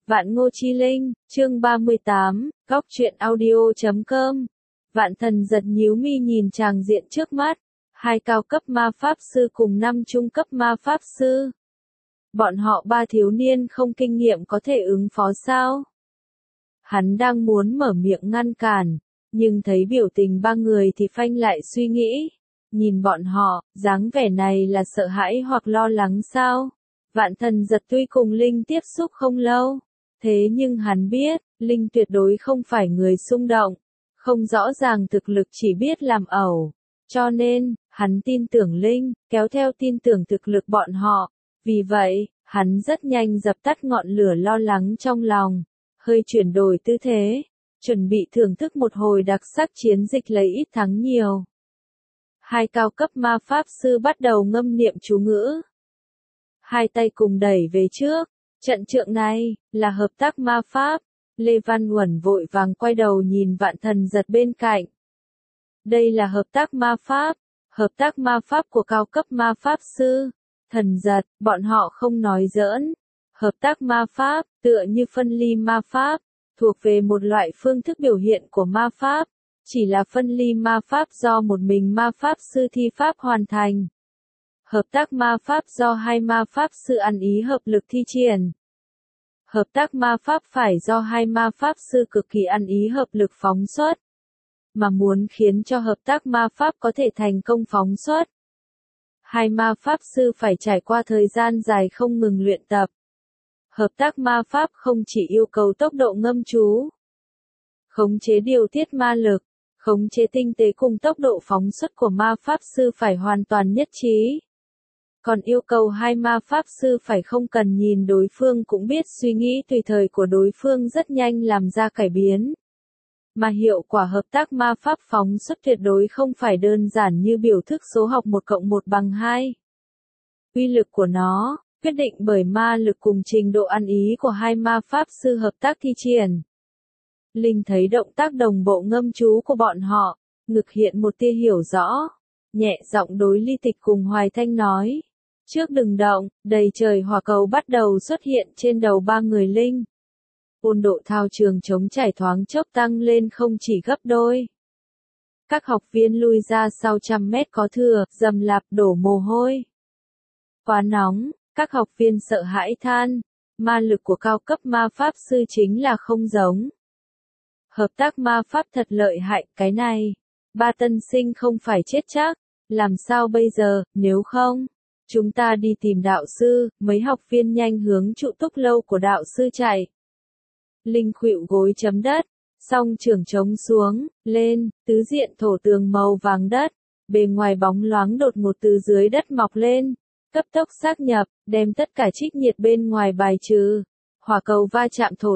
Vạn Ngô Chi Linh, chương 38, góc truyện audio.com. Vạn Thần giật nhíu mi nhìn tràng diện trước mắt, 2 cao cấp ma pháp sư cùng 5 trung cấp ma pháp sư. Bọn họ 3 thiếu niên không kinh nghiệm có thể ứng phó sao? Hắn đang muốn mở miệng ngăn cản, nhưng thấy biểu tình 3 người thì phanh lại suy nghĩ. Nhìn bọn họ, dáng vẻ này là sợ hãi hoặc lo lắng sao? Vạn Thần giật tuy cùng Linh tiếp xúc không lâu, thế nhưng hắn biết, Linh tuyệt đối không phải người xung động, không rõ ràng thực lực chỉ biết làm ẩu. Cho nên, hắn tin tưởng Linh, kéo theo tin tưởng thực lực bọn họ. Vì vậy, hắn rất nhanh dập tắt ngọn lửa lo lắng trong lòng, hơi chuyển đổi tư thế, chuẩn bị thưởng thức một hồi đặc sắc chiến dịch lấy ít thắng nhiều. 2 cao cấp ma pháp sư bắt đầu ngâm niệm chú ngữ. 2 tay cùng đẩy về trước. Trận trượng này, là hợp tác ma pháp. Lê Văn Uẩn vội vàng quay đầu nhìn Vạn Thần giật bên cạnh. Đây là hợp tác ma pháp. Hợp tác ma pháp của cao cấp ma pháp sư. Thần giật, bọn họ không nói giỡn. Hợp tác ma pháp, tựa như phân ly ma pháp, thuộc về một loại phương thức biểu hiện của ma pháp. Chỉ là phân ly ma pháp do một mình ma pháp sư thi pháp hoàn thành. Hợp tác ma pháp do 2 ma pháp sư ăn ý hợp lực thi triển. Hợp tác ma pháp phải do 2 ma pháp sư cực kỳ ăn ý hợp lực phóng xuất. Mà muốn khiến cho hợp tác ma pháp có thể thành công phóng xuất, 2 ma pháp sư phải trải qua thời gian dài không ngừng luyện tập. Hợp tác ma pháp không chỉ yêu cầu tốc độ ngâm chú, khống chế điều tiết ma lực, khống chế tinh tế cùng tốc độ phóng xuất của ma pháp sư phải hoàn toàn nhất trí. Còn yêu cầu 2 ma pháp sư phải không cần nhìn đối phương cũng biết suy nghĩ tùy thời của đối phương rất nhanh làm ra cải biến. Mà hiệu quả hợp tác ma pháp phóng xuất tuyệt đối không phải đơn giản như biểu thức số học 1 cộng 1 bằng 2. Uy lực của nó, quyết định bởi ma lực cùng trình độ ăn ý của 2 ma pháp sư hợp tác thi triển. Linh thấy động tác đồng bộ ngâm chú của bọn họ, ngực hiện một tia hiểu rõ. Nhẹ giọng đối Ly Tịch cùng Hoài Thanh nói. Trước đừng động, đầy trời hỏa cầu bắt đầu xuất hiện trên đầu 3 người Linh. Ôn độ thao trường chống trải thoáng chốc tăng lên không chỉ gấp đôi. Các học viên lui ra sau 100 mét có thừa, dầm lạp đổ mồ hôi. Quá nóng, các học viên sợ hãi than, ma lực của cao cấp ma pháp sư chính là không giống. Hợp tác ma pháp thật lợi hại, cái này. 3 tân sinh không phải chết chắc, làm sao bây giờ, nếu không? Chúng ta đi tìm đạo sư, mấy học viên nhanh hướng trụ túc lâu của đạo sư chạy. Linh khuỵu gối chấm đất, song trưởng trống xuống, lên, tứ diện thổ tường màu vàng đất, bề ngoài bóng loáng đột ngột từ dưới đất mọc lên, cấp tốc xác nhập, đem tất cả trích nhiệt bên ngoài bài trừ. Hỏa cầu va chạm thổ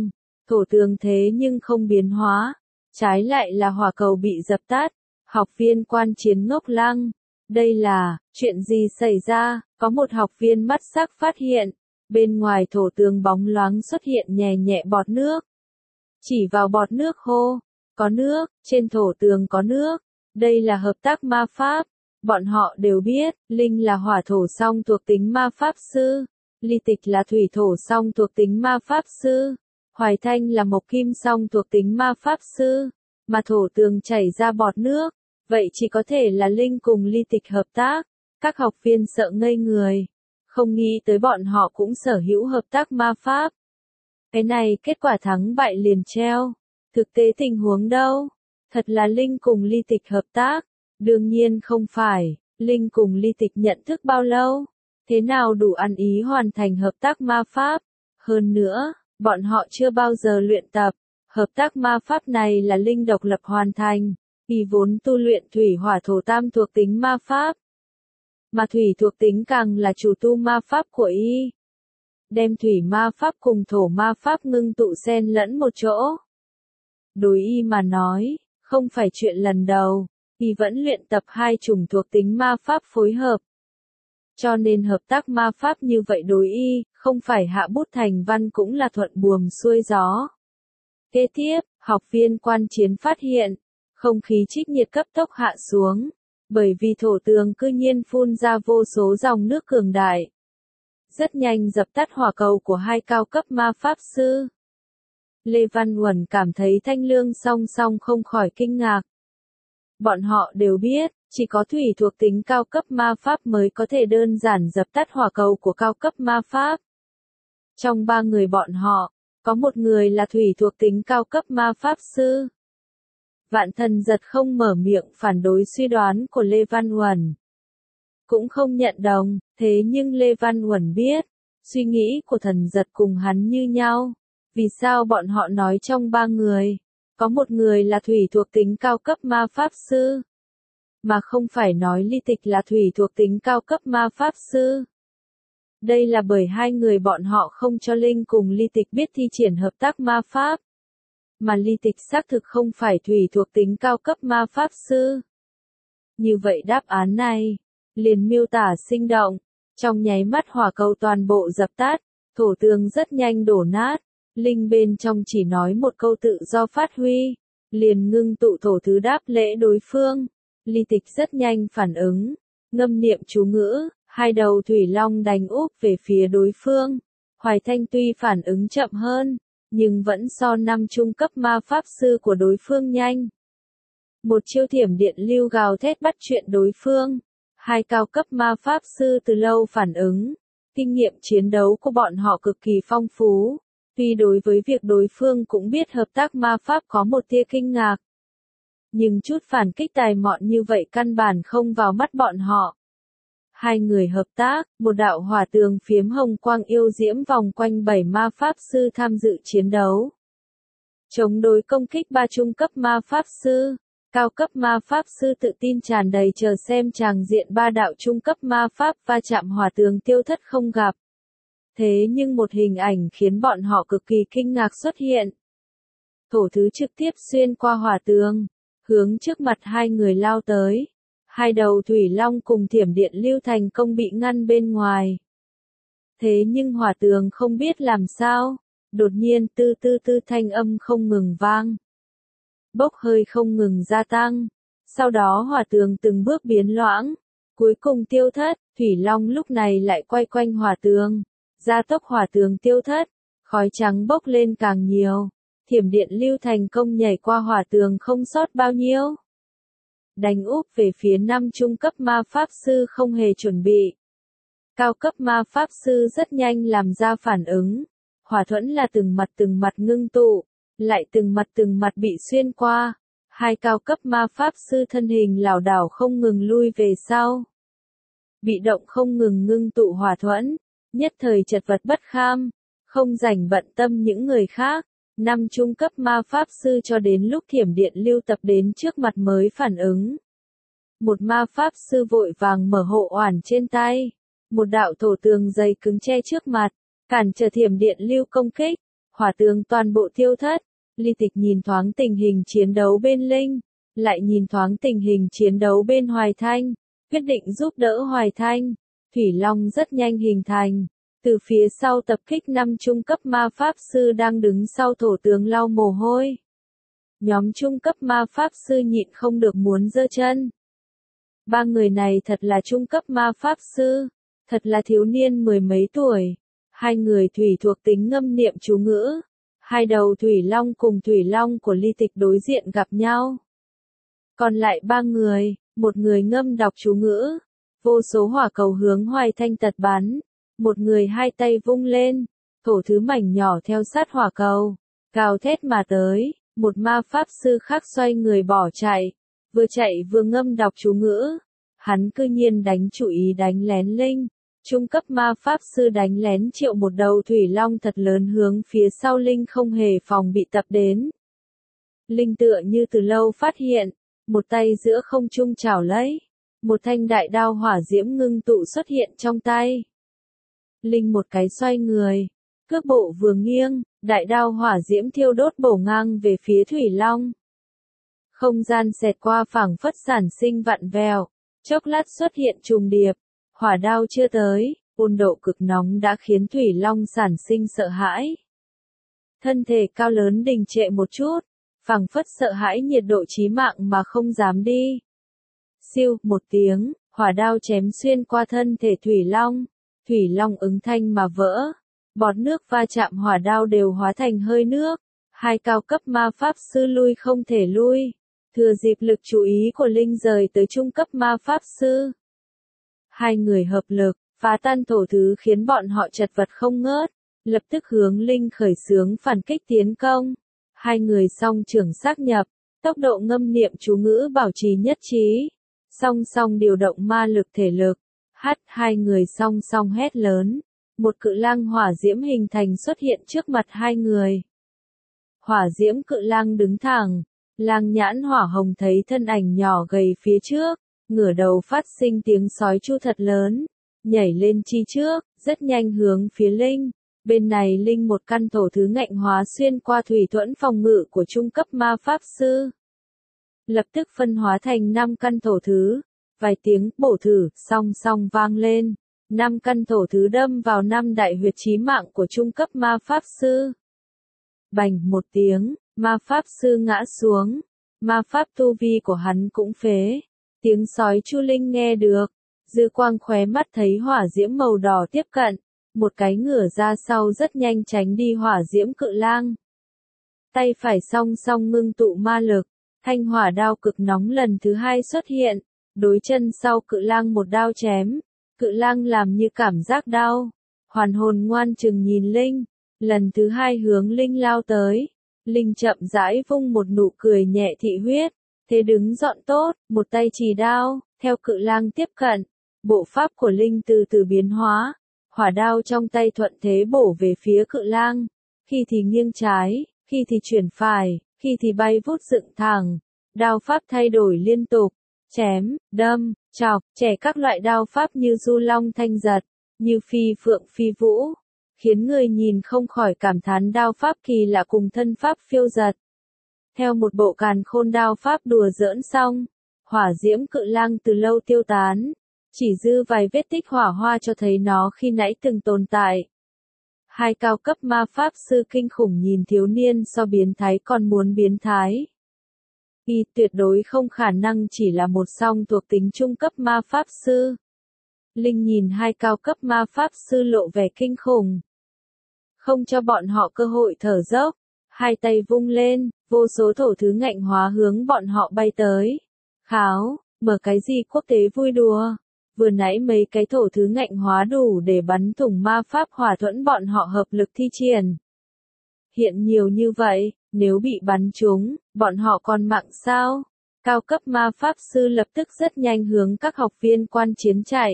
tường thế nhưng không biến hóa, trái lại là hỏa cầu bị dập tắt. Học viên quan chiến ngốc lăng. Đây là, chuyện gì xảy ra? Có một học viên mắt sắc phát hiện, bên ngoài thổ tường bóng loáng xuất hiện nhẹ nhẹ bọt nước. Chỉ vào bọt nước hô, có nước, trên thổ tường có nước. Đây là hợp tác ma pháp. Bọn họ đều biết, Linh là hỏa thổ song thuộc tính ma pháp sư, Ly Tịch là thủy thổ song thuộc tính ma pháp sư, Hoài Thanh là mộc kim song thuộc tính ma pháp sư, mà thổ tường chảy ra bọt nước. Vậy chỉ có thể là Linh cùng Ly Tịch hợp tác. Các học viên sợ ngây người. Không nghĩ tới bọn họ cũng sở hữu hợp tác ma pháp. Cái này kết quả thắng bại liền treo. Thực tế tình huống đâu? Thật là Linh cùng Ly Tịch hợp tác? Đương nhiên không phải. Linh cùng Ly Tịch nhận thức bao lâu? Thế nào đủ ăn ý hoàn thành hợp tác ma pháp? Hơn nữa, bọn họ chưa bao giờ luyện tập. Hợp tác ma pháp này là Linh độc lập hoàn thành. Y vốn tu luyện thủy hỏa thổ tam thuộc tính ma pháp. Mà thủy thuộc tính càng là chủ tu ma pháp của Y. Đem thủy ma pháp cùng thổ ma pháp ngưng tụ xen lẫn một chỗ. Đối Y mà nói, không phải chuyện lần đầu, Y vẫn luyện tập 2 chủng thuộc tính ma pháp phối hợp. Cho nên hợp tác ma pháp như vậy đối Y, không phải hạ bút thành văn cũng là thuận buồm xuôi gió. Kế tiếp, học viên quan chiến phát hiện, không khí trích nhiệt cấp tốc hạ xuống, bởi vì thổ tường cư nhiên phun ra vô số dòng nước cường đại. rất nhanh dập tắt hỏa cầu của hai cao cấp ma pháp sư. Lê Văn Uẩn cảm thấy Thanh Lương song song không khỏi kinh ngạc. Bọn họ đều biết, chỉ có thủy thuộc tính cao cấp ma pháp mới có thể đơn giản dập tắt hỏa cầu của cao cấp ma pháp. Trong ba người bọn họ, có một người là thủy thuộc tính cao cấp ma pháp sư. Vạn Thần Giật không mở miệng phản đối suy đoán của Lê Văn Uẩn. Cũng không nhận đồng, thế nhưng Lê Văn Uẩn biết, suy nghĩ của Thần Giật cùng hắn như nhau. Vì sao bọn họ nói trong ba người, có một người là thủy thuộc tính cao cấp ma pháp sư, mà không phải nói Ly Tịch là thủy thuộc tính cao cấp ma pháp sư. Đây là bởi hai người bọn họ không cho Linh cùng Ly Tịch biết thi triển hợp tác ma pháp. Mà Ly Tịch xác thực không phải thủy thuộc tính cao cấp ma pháp sư. Như vậy đáp án này, liền miêu tả sinh động, trong nháy mắt hỏa cầu toàn bộ dập tắt, thổ tường rất nhanh đổ nát. Linh bên trong chỉ nói một câu tự do phát huy, liền ngưng tụ thổ thứ đáp lễ đối phương. Ly Tịch rất nhanh phản ứng, ngâm niệm chú ngữ, hai đầu thủy long đánh úp về phía đối phương. Hoài Thanh tuy phản ứng chậm hơn, nhưng vẫn so năm trung cấp ma pháp sư của đối phương nhanh. Một chiêu thiểm điện lưu gào thét bắt chuyện đối phương. Hai cao cấp ma pháp sư từ lâu phản ứng, kinh nghiệm chiến đấu của bọn họ cực kỳ phong phú. Tuy đối với việc đối phương cũng biết hợp tác ma pháp có một tia kinh ngạc. Nhưng chút phản kích tài mọn như vậy căn bản không vào mắt bọn họ. Hai người hợp tác, một đạo hỏa tường phiếm hồng quang yêu diễm vòng quanh 7 ma pháp sư tham dự chiến đấu. Chống đối công kích ba trung cấp ma pháp sư, cao cấp ma pháp sư tự tin tràn đầy chờ xem tràng diện ba đạo trung cấp ma pháp va chạm hỏa tường tiêu thất không gặp. Thế nhưng một hình ảnh khiến bọn họ cực kỳ kinh ngạc xuất hiện. Thổ thứ trực tiếp xuyên qua hỏa tường, hướng trước mặt hai người lao tới. Hai đầu thủy long cùng thiểm điện lưu thành công bị ngăn bên ngoài. Thế nhưng hỏa tường không biết làm sao, đột nhiên tư tư tư thanh âm không ngừng vang. Bốc hơi không ngừng gia tăng, sau đó hỏa tường từng bước biến loãng, cuối cùng tiêu thất, thủy long lúc này lại quay quanh hỏa tường, gia tốc hỏa tường tiêu thất, khói trắng bốc lên càng nhiều, thiểm điện lưu thành công nhảy qua hỏa tường không sót bao nhiêu. Đánh úp về phía năm trung cấp ma pháp sư không hề chuẩn bị. Cao cấp ma pháp sư rất nhanh làm ra phản ứng, hỏa thuẫn là từng mặt ngưng tụ, lại từng mặt bị xuyên qua. Hai cao cấp ma pháp sư thân hình lảo đảo không ngừng lui về sau. Bị động không ngừng ngưng tụ hỏa thuẫn, nhất thời chật vật bất kham, không rảnh bận tâm những người khác. Năm trung cấp ma pháp sư cho đến lúc thiểm điện lưu tập đến trước mặt mới phản ứng. Một ma pháp sư vội vàng mở hộ oản trên tay. Một đạo thổ tường dày cứng che trước mặt, cản trở thiểm điện lưu công kích. Hỏa tường toàn bộ tiêu thất. Ly Tịch nhìn thoáng tình hình chiến đấu bên Linh, lại nhìn thoáng tình hình chiến đấu bên Hoài Thanh, quyết định giúp đỡ Hoài Thanh. Thủy Long rất nhanh hình thành. Từ phía sau tập kích năm trung cấp ma pháp sư đang đứng sau thổ tường lau mồ hôi. Nhóm trung cấp ma pháp sư nhịn không được muốn giơ chân. Ba người này thật là trung cấp ma pháp sư, thật là thiếu niên mười mấy tuổi. Hai người thủy thuộc tính ngâm niệm chú ngữ. Hai đầu thủy long cùng thủy long của Ly Tịch đối diện gặp nhau. Còn lại ba người, một người ngâm đọc chú ngữ. Vô số hỏa cầu hướng Hoài Thanh tật bắn. Một người hai tay vung lên, thổ thứ mảnh nhỏ theo sát hỏa cầu, gào thét mà tới. Một ma pháp sư khác xoay người bỏ chạy vừa ngâm đọc chú ngữ. Hắn cư nhiên đánh chủ ý đánh lén Linh. Trung cấp ma pháp sư đánh lén triệu một đầu thủy long thật lớn hướng phía sau Linh không hề phòng bị tập đến. Linh tựa như từ lâu phát hiện, một tay giữa không trung chảo lấy, một thanh đại đao hỏa diễm ngưng tụ xuất hiện trong tay. Linh một cái xoay người, cước bộ vừa nghiêng, đại đao hỏa diễm thiêu đốt bổ ngang về phía thủy long. Không gian xẹt qua phảng phất sản sinh vặn vẹo, chốc lát xuất hiện trùng điệp. Hỏa đao chưa tới, ôn độ cực nóng đã khiến thủy long sản sinh sợ hãi. Thân thể cao lớn đình trệ một chút, phảng phất sợ hãi nhiệt độ chí mạng mà không dám đi. Siêu, một tiếng, hỏa đao chém xuyên qua thân thể thủy long. thủy long ứng thanh mà vỡ. Bọt nước va chạm hỏa đao đều hóa thành hơi nước. Hai cao cấp ma pháp sư lui không thể lui. Thừa dịp lực chú ý của Linh rời tới trung cấp ma pháp sư. Hai người hợp lực, phá tan thổ thứ khiến bọn họ chật vật không ngớt. Lập tức hướng Linh khởi xướng phản kích tiến công. Hai người song trưởng xác nhập, tốc độ ngâm niệm chú ngữ bảo trì nhất trí. Song song điều động ma lực thể lực. Hai người song song hét lớn. Một cự lang hỏa diễm hình thành xuất hiện trước mặt hai người. Hỏa diễm cự lang đứng thẳng. Lang nhãn hỏa hồng thấy thân ảnh nhỏ gầy phía trước. Ngửa đầu phát sinh tiếng sói chu thật lớn. Nhảy lên chi trước, rất nhanh hướng phía Linh. Bên này Linh một căn thổ thứ ngạnh hóa xuyên qua thủy thuẫn phòng ngự của trung cấp ma pháp sư. Lập tức phân hóa thành 5 căn thổ thứ. Vài tiếng bổ thử song song vang lên. 5 căn thổ thứ đâm vào 5 đại huyệt chí mạng của trung cấp ma pháp sư. Bành một tiếng, ma pháp sư ngã xuống. Ma pháp tu vi của hắn cũng phế. Tiếng sói chu Linh nghe được. Dư quang khóe mắt thấy hỏa diễm màu đỏ tiếp cận. Một cái ngửa ra sau rất nhanh tránh đi hỏa diễm cự lang. Tay phải song song ngưng tụ ma lực. Thanh hỏa đao cực nóng lần thứ 2 xuất hiện. Đối chân sau cự lang một đao chém. Cự lang làm như cảm giác đau. Hoàn hồn ngoan chừng nhìn Linh. Lần thứ 2 hướng Linh lao tới. Linh chậm rãi vung một nụ cười nhẹ thị huyết. Thế đứng dọn tốt, một tay chỉ đao, theo cự lang tiếp cận. Bộ pháp của Linh từ từ biến hóa. Hỏa đao trong tay thuận thế bổ về phía cự lang. Khi thì nghiêng trái, khi thì chuyển phải, khi thì bay vút dựng thẳng. Đao pháp thay đổi liên tục. Chém, đâm, chọc, chẻ các loại đao pháp như du long thanh giật, như phi phượng phi vũ. Khiến người nhìn không khỏi cảm thán đao pháp kỳ lạ cùng thân pháp phiêu giật. Theo một bộ càn khôn đao pháp đùa giỡn xong, hỏa diễm cự lang từ lâu tiêu tán. Chỉ dư vài vết tích hỏa hoa cho thấy nó khi nãy từng tồn tại. Hai cao cấp ma pháp sư kinh khủng nhìn thiếu niên so biến thái còn muốn biến thái. Y tuyệt đối không khả năng chỉ là một song thuộc tính trung cấp ma pháp sư. Linh nhìn hai cao cấp ma pháp sư lộ vẻ kinh khủng. Không cho bọn họ cơ hội thở dốc. Hai tay vung lên, vô số thổ thứ ngạnh hóa hướng bọn họ bay tới. Kháo, mở cái gì quốc tế vui đùa. Vừa nãy mấy cái thổ thứ ngạnh hóa đủ để bắn thủng ma pháp hỏa thuẫn bọn họ hợp lực thi triển. Hiện nhiều như vậy, nếu bị bắn trúng, bọn họ còn mạng sao? Cao cấp ma pháp sư lập tức rất nhanh hướng các học viên quan chiến chạy.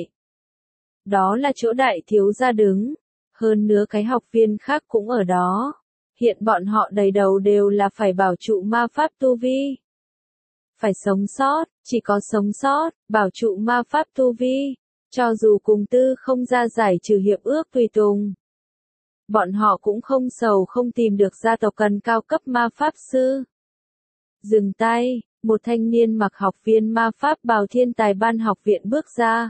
Đó là chỗ đại thiếu gia đứng. Hơn nữa cái học viên khác cũng ở đó. Hiện bọn họ đầy đầu đều là phải bảo trụ ma pháp tu vi. Phải sống sót, chỉ có sống sót, bảo trụ ma pháp tu vi. Cho dù cùng tư không ra giải trừ hiệp ước tùy tùng. Bọn họ cũng không sầu không tìm được gia tộc cần cao cấp ma pháp sư. Dừng tay, một thanh niên mặc học viên ma pháp bào thiên tài ban học viện bước ra.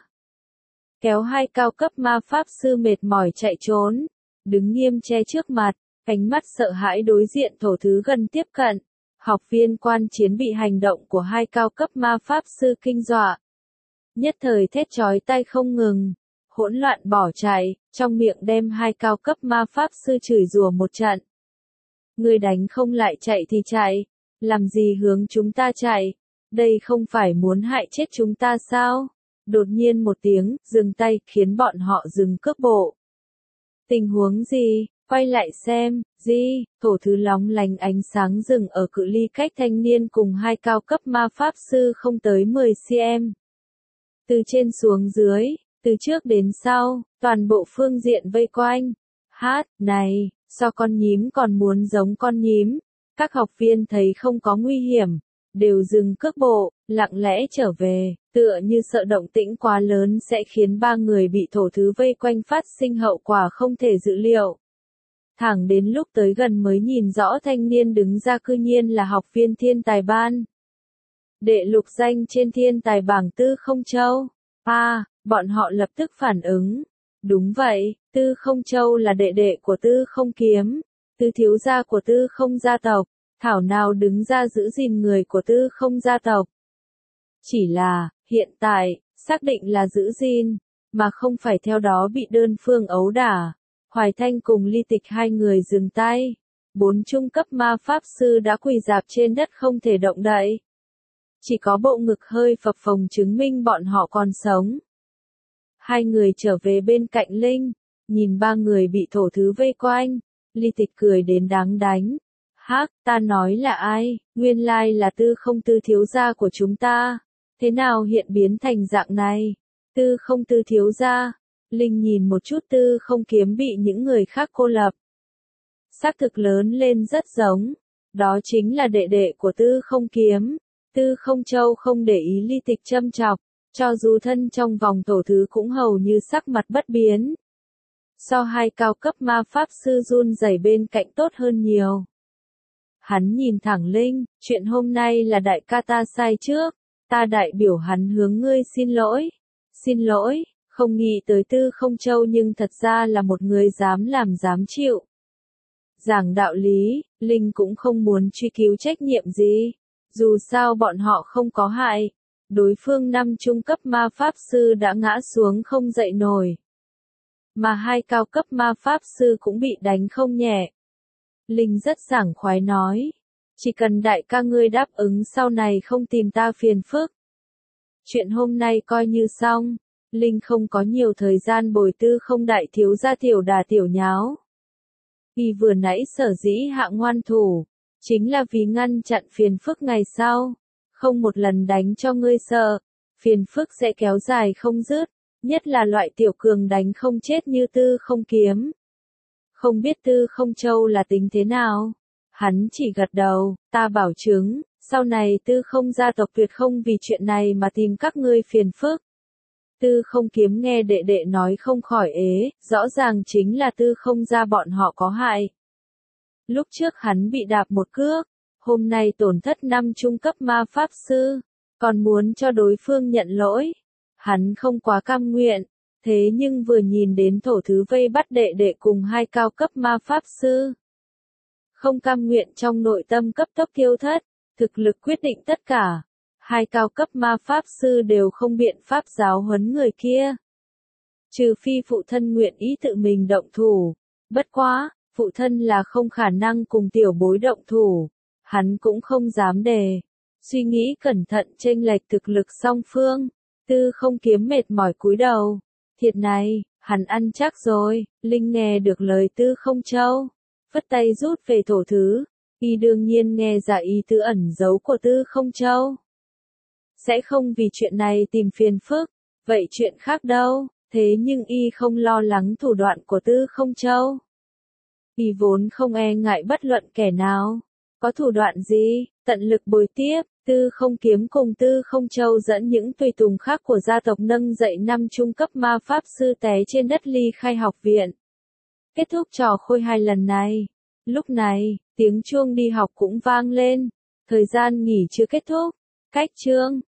Kéo hai cao cấp ma pháp sư mệt mỏi chạy trốn. Đứng nghiêm che trước mặt, ánh mắt sợ hãi đối diện thổ thứ gần tiếp cận. Học viên quan chiến bị hành động của hai cao cấp ma pháp sư kinh dọa. Nhất thời thét chói tai không ngừng. Hỗn loạn bỏ chạy, trong miệng đem hai cao cấp ma pháp sư chửi rủa một trận. Người đánh không lại chạy thì chạy. Làm gì hướng chúng ta chạy? Đây không phải muốn hại chết chúng ta sao? Đột nhiên một tiếng, dừng tay, khiến bọn họ dừng cước bộ. Tình huống gì? Quay lại xem, thổ thứ lóng lánh ánh sáng rừng ở cự ly cách thanh niên cùng hai cao cấp ma pháp sư không tới 10 cm. Từ trên xuống dưới, từ trước đến sau, toàn bộ phương diện vây quanh. Này, sao con nhím còn muốn giống con nhím? Các học viên thấy không có nguy hiểm, đều dừng cước bộ, lặng lẽ trở về, tựa như sợ động tĩnh quá lớn sẽ khiến ba người bị thổ thứ vây quanh phát sinh hậu quả không thể dự liệu. Thẳng đến lúc tới gần mới nhìn rõ thanh niên đứng ra cư nhiên là học viên thiên tài ban. Đệ lục danh trên thiên tài bảng Tư Không Châu. Bọn họ lập tức phản ứng. Đúng vậy, Tư Không Châu là đệ đệ của Tư Không Kiếm, Tư thiếu gia của Tư Không gia tộc, thảo nào đứng ra giữ gìn người của Tư Không gia tộc. Chỉ là, hiện tại, xác định là giữ gìn, mà không phải theo đó bị đơn phương ấu đả. Hoài Thanh cùng Ly Tịch hai người dừng tay. 4 trung cấp ma pháp sư đã quỳ rạp trên đất không thể động đậy. Chỉ có bộ ngực hơi phập phồng chứng minh bọn họ còn sống. Hai người trở về bên cạnh Linh, nhìn ba người bị thổ thứ vây quanh. Ly Tịch cười đến đáng đánh. Hắc, ta nói là ai, nguyên lai là Tư Không Tư thiếu gia của chúng ta. Thế nào hiện biến thành dạng này? Tư Không Tư thiếu gia. Linh nhìn một chút Tư Không Kiếm bị những người khác cô lập. Xác thực lớn lên rất giống. Đó chính là đệ đệ của Tư Không Kiếm. Tư Không Châu không để ý Ly Tịch châm chọc. Cho dù thân trong vòng tổ thứ cũng hầu như sắc mặt bất biến. So hai cao cấp ma pháp sư run rẩy bên cạnh tốt hơn nhiều. Hắn nhìn thẳng Linh, chuyện hôm nay là đại ca ta sai trước, ta đại biểu hắn hướng ngươi xin lỗi. Xin lỗi, không nghĩ tới Tư Không Châu nhưng thật ra là một người dám làm dám chịu. Giảng đạo lý, Linh cũng không muốn truy cứu trách nhiệm gì, dù sao bọn họ không có hại. Đối phương 5 trung cấp ma pháp sư đã ngã xuống không dậy nổi. Mà 2 cao cấp ma pháp sư cũng bị đánh không nhẹ. Linh rất sảng khoái nói. Chỉ cần đại ca ngươi đáp ứng sau này không tìm ta phiền phức. Chuyện hôm nay coi như xong. Linh không có nhiều thời gian bồi Tư Không đại thiếu gia tiểu đà tiểu nháo. Vì vừa nãy sở dĩ hạ ngoan thủ, chính là vì ngăn chặn phiền phức ngày sau. Không một lần đánh cho ngươi sợ, phiền phức sẽ kéo dài không dứt, nhất là loại tiểu cường đánh không chết như Tư Không Kiếm. Không biết Tư Không Châu là tính thế nào? Hắn chỉ gật đầu, ta bảo chứng, sau này Tư Không gia tộc tuyệt không vì chuyện này mà tìm các ngươi phiền phức. Tư Không Kiếm nghe đệ đệ nói không khỏi ế, rõ ràng chính là Tư Không gia bọn họ có hại. Lúc trước hắn bị đạp một cước, hôm nay tổn thất 5 trung cấp ma pháp sư, còn muốn cho đối phương nhận lỗi. Hắn không quá cam nguyện, thế nhưng vừa nhìn đến thổ thứ vây bắt đệ đệ cùng 2 cao cấp ma pháp sư. Không cam nguyện trong nội tâm cấp tốc tiêu thất, thực lực quyết định tất cả. 2 cao cấp ma pháp sư đều không biện pháp giáo huấn người kia. Trừ phi phụ thân nguyện ý tự mình động thủ. Bất quá, phụ thân là không khả năng cùng tiểu bối động thủ. Hắn cũng không dám đề. Suy nghĩ cẩn thận chênh lệch thực lực song phương. Tư Không Kiếm mệt mỏi cúi đầu. Thiệt này, hắn ăn chắc rồi. Linh nghe được lời Tư Không Châu. Vất tay rút về thổ thứ. Y đương nhiên nghe ra ý tứ ẩn giấu của Tư Không Châu. Sẽ không vì chuyện này tìm phiền phức. Vậy chuyện khác đâu? Thế nhưng y không lo lắng thủ đoạn của Tư Không Châu. Y vốn không e ngại bất luận kẻ nào. Có thủ đoạn gì? Tận lực bồi tiếp. Tư Không Kiếm cùng Tư Không Châu dẫn những tùy tùng khác của gia tộc nâng dậy 5 trung cấp ma pháp sư té trên đất ly khai học viện. Kết thúc trò khôi hài lần này. Lúc này, tiếng chuông đi học cũng vang lên. Thời gian nghỉ chưa kết thúc. Cách chương.